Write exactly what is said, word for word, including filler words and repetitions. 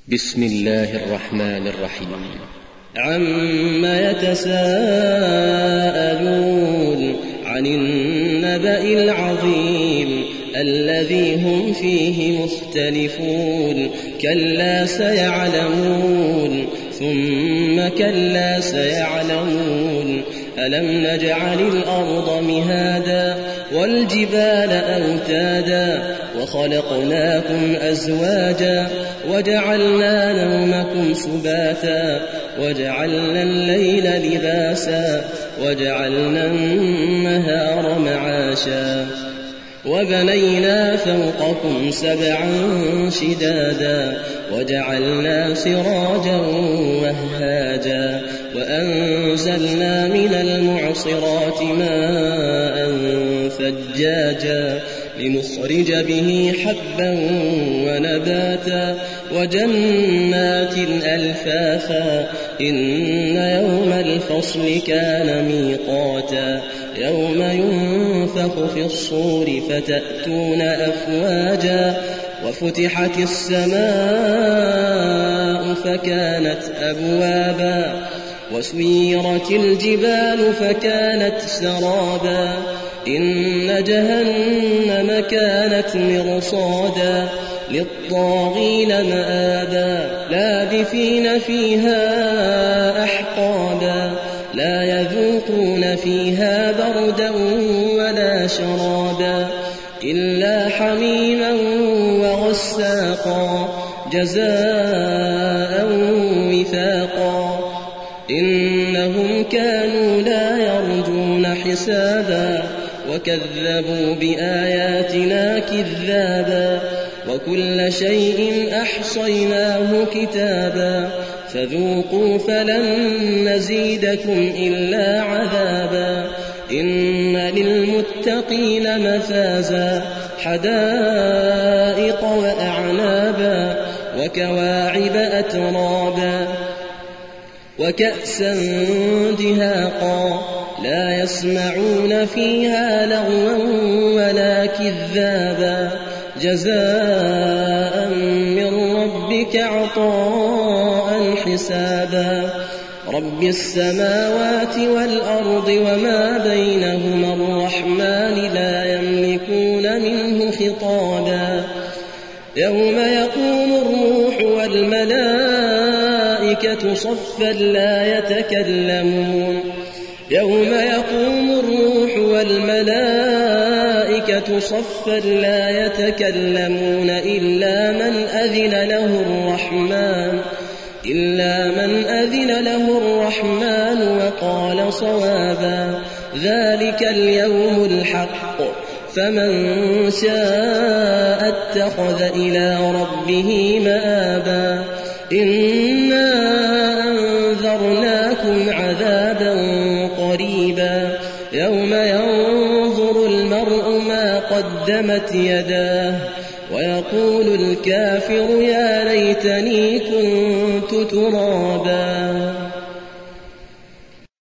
بسم الله الرحمن الرحيم. عما يتساءلون عن النبأ العظيم الذي هم فيه مختلفون كلا سيعلمون ثم كلا سيعلمون ألم نجعل الأرض مهادا والجبال أوتادا وخلقناكم أزواجا وجعلنا نومكم سباتا وجعلنا الليل لباسا وجعلنا النهار معاشا وبنينا فوقكم سبعا شدادا وجعلنا سراجا وهاجا وأنزلنا من المعصرات ماء ثجاجا لنخرج به حبا ونباتا وجنات ألفافا إن يوم الفصل كان ميقاتا يوم ينفخ في الصور فتأتون أفواجا وفتحت السماء فكانت أبوابا وسيرت الجبال فكانت سرابا إن جهنم كانت مرصادا للطاغين مآبا لابثين فيها أحقابا لا يذوقون فيها بردا ولا شرابا إلا حميما وغساقا جزاء وفاقا إنهم كانوا لا يرجون حسابا وكذبوا بآياتنا كذابا وكل شيء أحصيناه كتابا فذوقوا فلن نزيدكم إلا عذابا إن للمتقين مفازا حدائق وأعنابا وكواعب أترابا وكأسا دهاقا لا يسمعون فيها لغوا ولا كذابا جزاء من ربك عطاء حسابا رب السماوات والأرض وما بينهما الرحمن لا يملكون منه خطابا يوم يقوم الروح والملائكة صفا لا يتكلمون يوم يقوم الروح والملائكة صفا لا يتكلمون إلا من أذن له الرحمن إلا من أذن له الرحمن وقال صوابا ذلك اليوم الحق فمن شاء اتخذ إلى ربه مآبا إنا أنذرناكم عذابا قريبا يوم ينظر المرء ما قدمت يداه ويقول الكافر يا ليتني كنت ترابا.